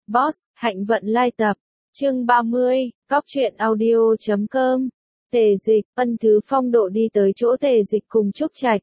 Boss, Hạnh vận lai tập. Chương 30, Góc truyện audio.com. Tề Dịch, Ân Thứ phong độ đi tới chỗ Tề Dịch cùng Trúc Trạch.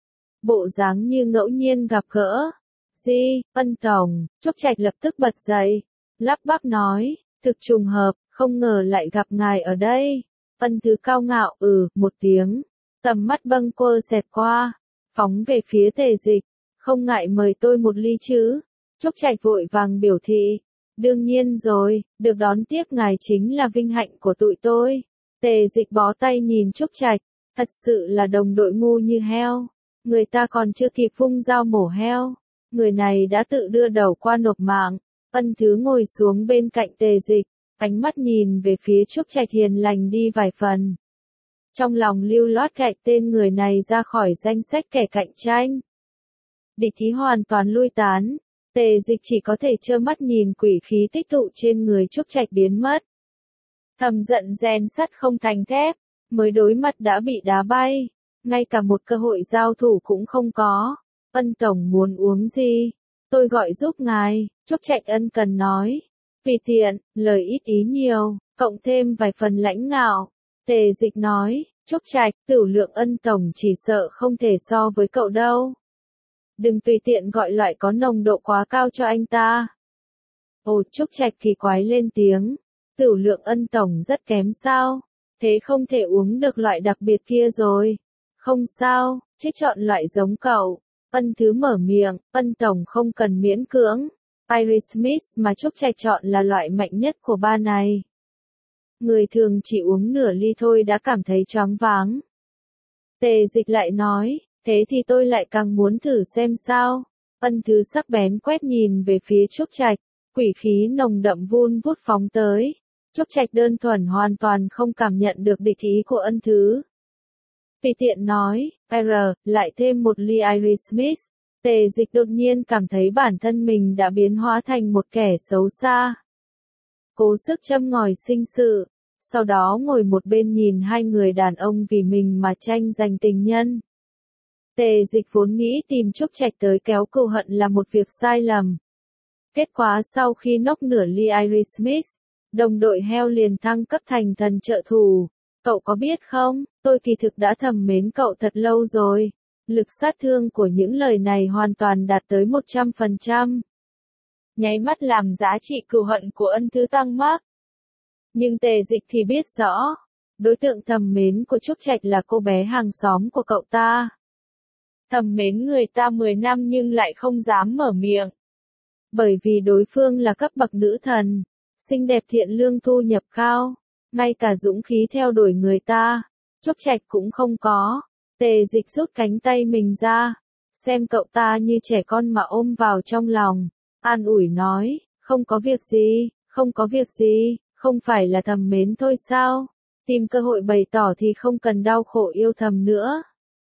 Bộ dáng như ngẫu nhiên gặp gỡ. Di, Ân Tổng, Trúc Trạch lập tức bật dậy, lắp bắp nói, thực trùng hợp, không ngờ lại gặp ngài ở đây. Ân Thứ cao ngạo, một tiếng, tầm mắt bâng quơ xẹt qua, phóng về phía Tề Dịch, không ngại mời tôi một ly chứ. Trúc Trạch vội vàng biểu thị, đương nhiên rồi, được đón tiếp ngài chính là vinh hạnh của tụi tôi. Tề Dịch bó tay nhìn Trúc Trạch, thật sự là đồng đội ngu như heo, người ta còn chưa kịp vung dao mổ heo, người này đã tự đưa đầu qua nộp mạng. Ân Thứ ngồi xuống bên cạnh Tề Dịch, ánh mắt nhìn về phía Trúc Trạch hiền lành đi vài phần. Trong lòng lưu loát gạch tên người này ra khỏi danh sách kẻ cạnh tranh. Địch ý hoàn toàn lui tán. Tề Dịch chỉ có thể trơ mắt nhìn quỷ khí tích tụ trên người Trúc Trạch biến mất. Thầm giận rèn sắt không thành thép, mới đối mặt đã bị đá bay, ngay cả một cơ hội giao thủ cũng không có. Ân Tổng muốn uống gì? Tôi gọi giúp ngài, Trúc Trạch ân cần nói. Vì tiện, lời ít ý nhiều, cộng thêm vài phần lãnh ngạo. Tề Dịch nói, Trúc Trạch, tửu lượng Ân Tổng chỉ sợ không thể so với cậu đâu. Đừng tùy tiện gọi loại có nồng độ quá cao cho anh ta. Ồ, Trúc Trạch kỳ quái lên tiếng, tửu lượng Ân Tổng rất kém sao? Thế không thể uống được loại đặc biệt kia rồi. Không sao, chỉ chọn loại giống cậu. Ân Thứ mở miệng, Ân Tổng không cần miễn cưỡng. Iris Smith mà Trúc Trạch chọn là loại mạnh nhất của ba này. Người thường chỉ uống nửa ly thôi đã cảm thấy choáng váng. Tề Dịch lại nói, thế thì tôi lại càng muốn thử xem sao. Ân Thứ sắc bén quét nhìn về phía Trúc Trạch, quỷ khí nồng đậm vun vút phóng tới. Trúc Trạch đơn thuần hoàn toàn không cảm nhận được địch ý của Ân Thứ. Tùy tiện nói, lại thêm một ly Iris Smith. Tề Dịch đột nhiên cảm thấy bản thân mình đã biến hóa thành một kẻ xấu xa. Cố sức châm ngòi sinh sự, sau đó ngồi một bên nhìn hai người đàn ông vì mình mà tranh giành tình nhân. Tề Dịch vốn nghĩ tìm Trúc Trạch tới kéo cừu hận là một việc sai lầm. Kết quả sau khi nốc nửa ly Iris Smith, đồng đội heo liền thăng cấp thành thần trợ thủ. Cậu có biết không, tôi kỳ thực đã thầm mến cậu thật lâu rồi. Lực sát thương của những lời này hoàn toàn đạt tới 100%. Nháy mắt làm giá trị cừu hận của Ân Thứ tăng mắc. Nhưng Tề Dịch thì biết rõ, đối tượng thầm mến của Trúc Trạch là cô bé hàng xóm của cậu ta. Thầm mến người ta 10 năm nhưng lại không dám mở miệng. Bởi vì đối phương là cấp bậc nữ thần, xinh đẹp thiện lương thu nhập cao, ngay cả dũng khí theo đuổi người ta, Trúc Trạch cũng không có. Tề Dịch rút cánh tay mình ra, xem cậu ta như trẻ con mà ôm vào trong lòng, an ủi nói, không có việc gì, không có việc gì, không phải là thầm mến thôi sao, tìm cơ hội bày tỏ thì không cần đau khổ yêu thầm nữa.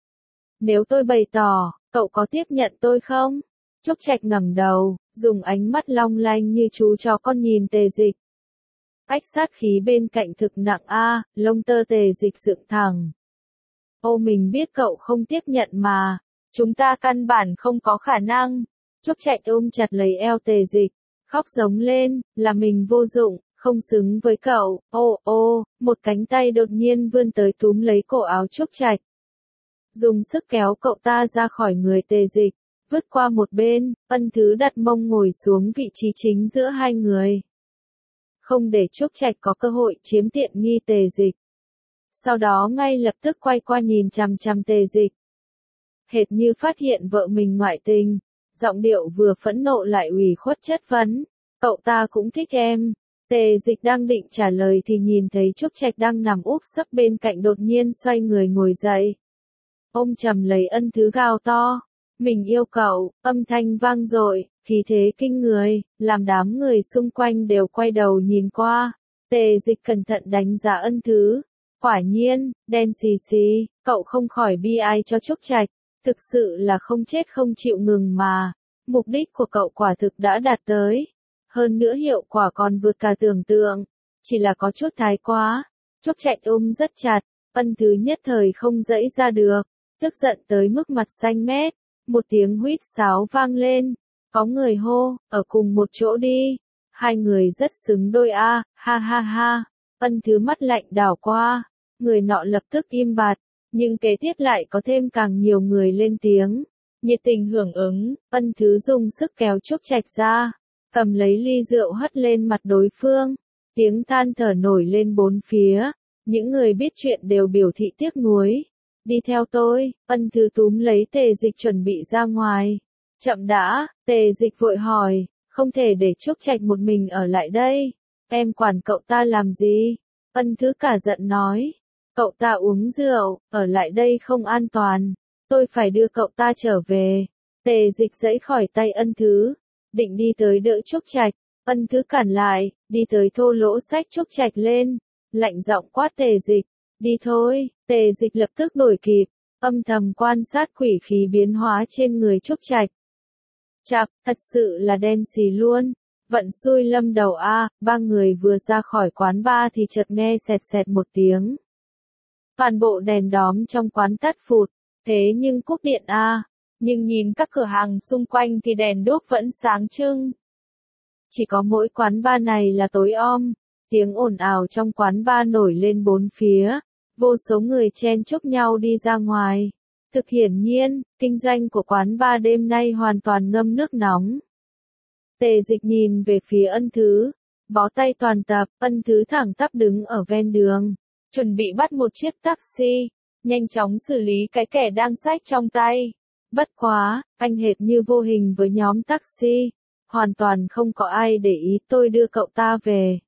Nếu tôi bày tỏ, cậu có tiếp nhận tôi không? Trúc Trạch ngẩng đầu, dùng ánh mắt long lanh như chú chó con nhìn Tề Dịch. Ách sát khí bên cạnh thực nặng lông tơ Tề Dịch dựng thẳng. Ô, mình biết cậu không tiếp nhận mà, chúng ta căn bản không có khả năng. Trúc Trạch ôm chặt lấy eo Tề Dịch, khóc giống lên, là mình vô dụng, không xứng với cậu. Một cánh tay đột nhiên vươn tới túm lấy cổ áo Trúc Trạch. Dùng sức kéo cậu ta ra khỏi người Tề Dịch, vứt qua một bên, Ân Thứ đặt mông ngồi xuống vị trí chính giữa hai người. Không để Trúc Trạch có cơ hội chiếm tiện nghi Tề Dịch. Sau đó ngay lập tức quay qua nhìn chằm chằm Tề Dịch. Hệt như phát hiện vợ mình ngoại tình, giọng điệu vừa phẫn nộ lại ủy khuất chất vấn. Cậu ta cũng thích em. Tề Dịch đang định trả lời thì nhìn thấy Trúc Trạch đang nằm úp sấp bên cạnh đột nhiên xoay người ngồi dậy. Ôm chầm lấy Ân Thứ gào to. Mình yêu cậu, âm thanh vang dội, khí thế kinh người, làm đám người xung quanh đều quay đầu nhìn qua. Tề Dịch cẩn thận đánh giá Ân Thứ. Quả nhiên, đen xì xì, cậu không khỏi bi ai cho Trúc Trạch, thực sự là không chết không chịu ngừng mà. Mục đích của cậu quả thực đã đạt tới. Hơn nữa hiệu quả còn vượt cả tưởng tượng, chỉ là có chút thái quá. Trúc Trạch ôm rất chặt, Ân Thứ nhất thời không dẫy ra được, tức giận tới mức mặt xanh mét. Một tiếng huýt sáo vang lên, có người hô, ở cùng một chỗ đi. hai người rất xứng đôi a, ha ha ha. Ân Thứ mắt lạnh đảo qua, người nọ lập tức im bặt, nhưng kế tiếp lại có thêm càng nhiều người lên tiếng, nhiệt tình hưởng ứng. Ân Thứ dùng sức kéo Trúc Trạch ra, cầm lấy ly rượu hất lên mặt đối phương, tiếng than thở nổi lên bốn phía, những người biết chuyện đều biểu thị tiếc nuối. Đi theo tôi. Ân Thứ túm lấy Tề Dịch chuẩn bị ra ngoài. Chậm đã. Tề Dịch vội hỏi, không thể để Trúc Trạch một mình ở lại đây. Em quản cậu ta làm gì? Ân Thứ cả giận nói, cậu ta uống rượu, ở lại đây không an toàn, tôi phải đưa cậu ta trở về. Tề Dịch giãy khỏi tay Ân Thứ, định đi tới đỡ Trúc Trạch. Ân Thứ cản lại, đi tới thô lỗ xách Trúc Trạch lên, lạnh giọng quát Tề Dịch, đi thôi. Tề Dịch lập tức đuổi kịp, âm thầm quan sát quỷ khí biến hóa trên người Trúc Trạch. Chạc, thật sự là đen xì luôn. Vận xui lâm đầu a. Ba người vừa ra khỏi quán bar thì chợt nghe xẹt xẹt một tiếng. Toàn bộ đèn đóm trong quán tắt phụt, thế nhưng cúp điện a. Nhưng nhìn các cửa hàng xung quanh thì đèn đuốc vẫn sáng trưng. Chỉ có mỗi quán bar này là tối om, tiếng ồn ào trong quán bar nổi lên bốn phía, vô số người chen chúc nhau đi ra ngoài. Thực hiển nhiên, kinh doanh của quán bar đêm nay hoàn toàn ngâm nước nóng. Tề Dịch nhìn về phía Ân Thứ, bó tay toàn tập. Ân Thứ thẳng tắp đứng ở ven đường, chuẩn bị bắt một chiếc taxi, nhanh chóng xử lý cái kẻ đang xách trong tay. Bất quá, anh hệt như vô hình với nhóm taxi, hoàn toàn không có ai để ý. Tôi đưa cậu ta về.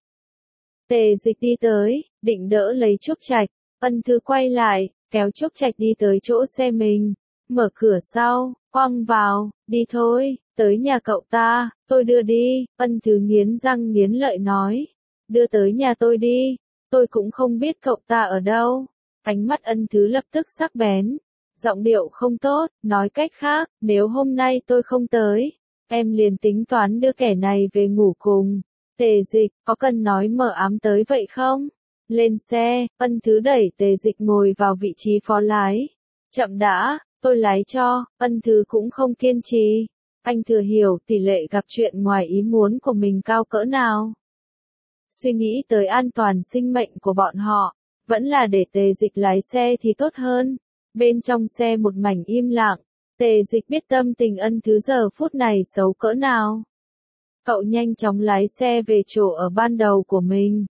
Tề Dịch đi tới, định đỡ lấy Trúc Trạch. Ân Thứ quay lại, kéo Trúc Trạch đi tới chỗ xe mình, mở cửa sau, quăng vào, đi thôi, tới nhà cậu ta, tôi đưa đi. Ân Thứ nghiến răng nghiến lợi nói, đưa tới nhà tôi đi, tôi cũng không biết cậu ta ở đâu. Ánh mắt Ân Thứ lập tức sắc bén, giọng điệu không tốt, nói cách khác, nếu hôm nay tôi không tới, em liền tính toán đưa kẻ này về ngủ cùng. Tề Dịch, có cần nói mờ ám tới vậy không? Lên xe. Ân Thứ đẩy Tề Dịch ngồi vào vị trí phó lái. Chậm đã, tôi lái cho. Ân Thứ cũng không kiên trì. Anh thừa hiểu tỷ lệ gặp chuyện ngoài ý muốn của mình cao cỡ nào. Suy nghĩ tới an toàn sinh mệnh của bọn họ, vẫn là để Tề Dịch lái xe thì tốt hơn. Bên trong xe một mảnh im lặng, Tề Dịch biết tâm tình Ân Thứ giờ phút này xấu cỡ nào. Cậu nhanh chóng lái xe về chỗ ở ban đầu của mình.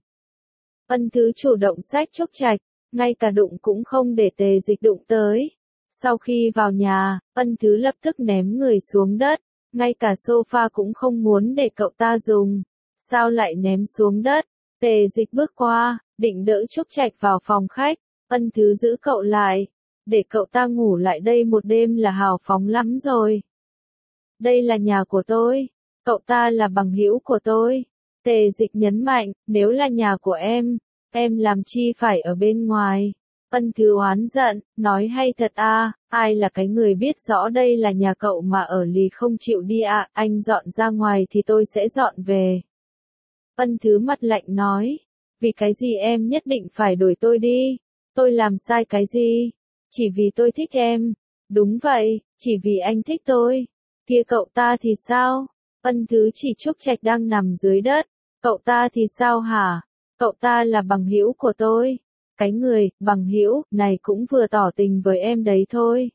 Ân Thứ chủ động xách Trúc Trạch, ngay cả đụng cũng không để Tề Dịch đụng tới. Sau khi vào nhà, Ân Thứ lập tức ném người xuống đất, ngay cả sofa cũng không muốn để cậu ta dùng. Sao lại ném xuống đất? Tề Dịch bước qua, định đỡ Trúc Trạch vào phòng khách. Ân Thứ giữ cậu lại, để cậu ta ngủ lại đây một đêm là hào phóng lắm rồi. Đây là nhà của tôi, cậu ta là bằng hữu của tôi. Tề Dịch nhấn mạnh, nếu là nhà của em làm chi phải ở bên ngoài. Ân Thứ oán giận, nói hay thật à, ai là cái người biết rõ đây là nhà cậu mà ở lì không chịu đi à, anh dọn ra ngoài thì tôi sẽ dọn về. Ân Thứ mặt lạnh nói, vì cái gì em nhất định phải đuổi tôi đi, tôi làm sai cái gì, chỉ vì tôi thích em. Đúng vậy, chỉ vì anh thích tôi. Kia cậu ta thì sao? Ân Thứ chỉ Trúc Trạch đang nằm dưới đất. Cậu ta thì sao hả? Cậu ta là bằng hữu của tôi. Cái người, bằng hữu, này cũng vừa tỏ tình với em đấy thôi.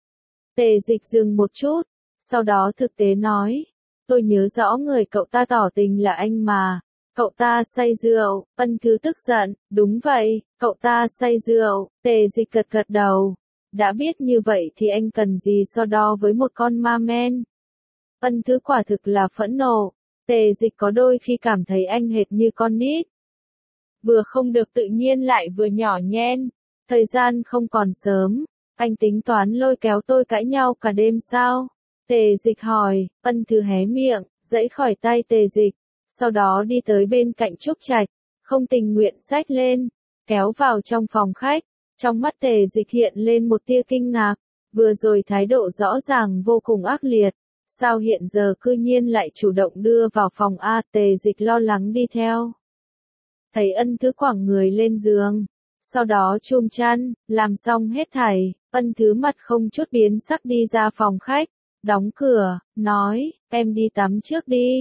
Tề Dịch dừng một chút, sau đó thực tế nói, tôi nhớ rõ người cậu ta tỏ tình là anh mà. Cậu ta say rượu. Ân Thứ tức giận, đúng vậy, cậu ta say rượu. Tề Dịch gật gật đầu. Đã biết như vậy thì anh cần gì so đo với một con ma men. Ân Thứ quả thực là phẫn nộ. Tề Dịch có đôi khi cảm thấy anh hệt như con nít. Vừa không được tự nhiên lại vừa nhỏ nhen. Thời gian không còn sớm. Anh tính toán lôi kéo tôi cãi nhau cả đêm sao? Tề Dịch hỏi. Ân Thứ hé miệng, giãy khỏi tay Tề Dịch. Sau đó đi tới bên cạnh Trúc Trạch, không tình nguyện xách lên, kéo vào trong phòng khách. Trong mắt Tề Dịch hiện lên một tia kinh ngạc, vừa rồi thái độ rõ ràng vô cùng ác liệt, sao hiện giờ cư nhiên lại chủ động đưa vào phòng a? Tề Dịch lo lắng đi theo. Thấy Ân Thứ quẳng người lên giường, sau đó chùm chăn, làm xong hết thảy, Ân Thứ mặt không chút biến sắc đi ra phòng khách, đóng cửa, nói, em đi tắm trước đi.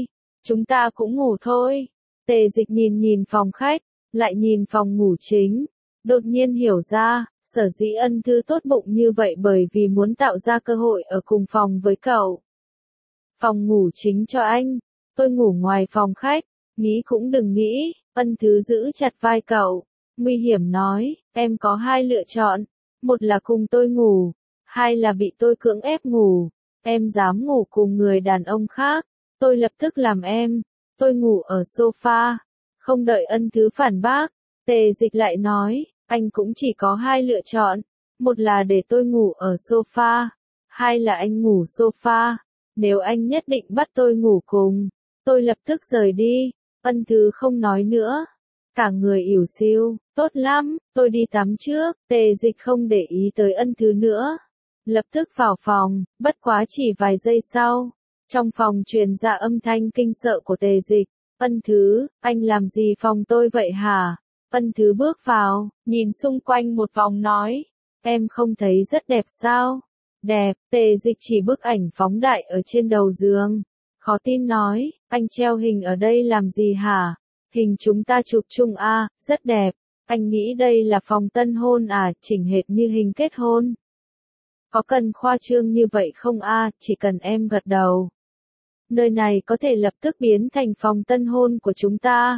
chúng ta cũng ngủ thôi. Tề Dịch nhìn nhìn phòng khách, lại nhìn phòng ngủ chính. Đột nhiên hiểu ra, sở dĩ Ân Thư tốt bụng như vậy bởi vì muốn tạo ra cơ hội ở cùng phòng với cậu. Phòng ngủ chính cho anh, tôi ngủ ngoài phòng khách, nghĩ cũng đừng nghĩ. Ân Thứ giữ chặt vai cậu, nguy hiểm nói, em có hai lựa chọn, một là cùng tôi ngủ, hai là bị tôi cưỡng ép ngủ. Em dám ngủ cùng người đàn ông khác, tôi lập tức làm em. Tôi ngủ ở sofa. Không đợi Ân Thứ phản bác, Tề Dịch lại nói, anh cũng chỉ có hai lựa chọn, một là để tôi ngủ ở sofa, hai là anh ngủ sofa. Nếu anh nhất định bắt tôi ngủ cùng, tôi lập tức rời đi. Ân Thứ không nói nữa, cả người ỉu xìu. Tốt lắm, tôi đi tắm trước. Tề Dịch không để ý tới Ân Thứ nữa, lập tức vào phòng. Bất quá chỉ vài giây sau, trong phòng truyền ra âm thanh kinh sợ của Tề Dịch. Ân Thứ, anh làm gì phòng tôi vậy hả? Ân Thứ bước vào, nhìn xung quanh một vòng nói, em không thấy rất đẹp sao? Đẹp. Tề Dịch chỉ bức ảnh phóng đại ở trên đầu giường. Khó tin nói, anh treo hình ở đây làm gì hả? Hình chúng ta chụp chung à, rất đẹp. Anh nghĩ đây là phòng tân hôn à, chỉnh hệt như hình kết hôn. Có cần khoa trương như vậy không à, chỉ cần em gật đầu. Nơi này có thể lập tức biến thành phòng tân hôn của chúng ta.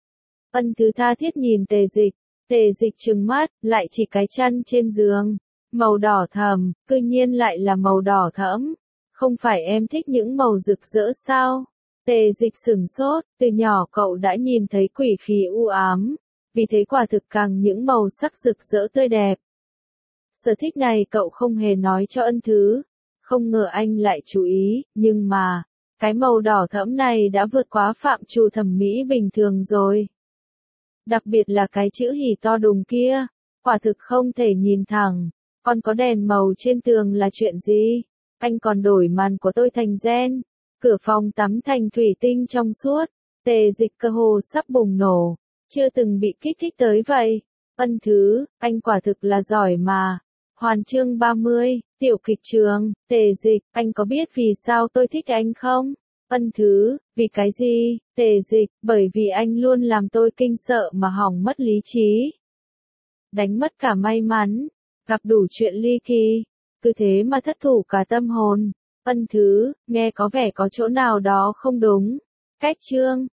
Ân Thứ tha thiết nhìn Tề Dịch. Tề Dịch trừng mắt, lại chỉ cái chăn trên giường. Màu đỏ thẫm, cư nhiên lại là màu đỏ thẫm. Không phải em thích những màu rực rỡ sao? Tề Dịch sửng sốt, từ nhỏ cậu đã nhìn thấy quỷ khí u ám. Vì thế quả thực càng những màu sắc rực rỡ tươi đẹp. Sở thích này cậu không hề nói cho Ân Thứ. Không ngờ anh lại chú ý, nhưng mà, cái màu đỏ thẫm này đã vượt quá phạm trù thẩm mỹ bình thường rồi. Đặc biệt là cái chữ hỉ to đùng kia, quả thực không thể nhìn thẳng. Còn có đèn màu trên tường là chuyện gì? Anh còn đổi màn của tôi thành gen. Cửa phòng tắm thành thủy tinh trong suốt. Tề Dịch cơ hồ sắp bùng nổ. Chưa từng bị kích thích tới vậy. Ân Thứ, anh quả thực là giỏi mà. Hoàn chương 30, tiểu kịch trường. Tề Dịch, anh có biết vì sao tôi thích anh không? Ân Thứ, vì cái gì? Tề Dịch, bởi vì anh luôn làm tôi kinh sợ mà hỏng mất lý trí. Đánh mất cả may mắn, gặp đủ chuyện ly kỳ, cứ thế mà thất thủ cả tâm hồn. Ân Thứ, nghe có vẻ có chỗ nào đó không đúng. Cách chương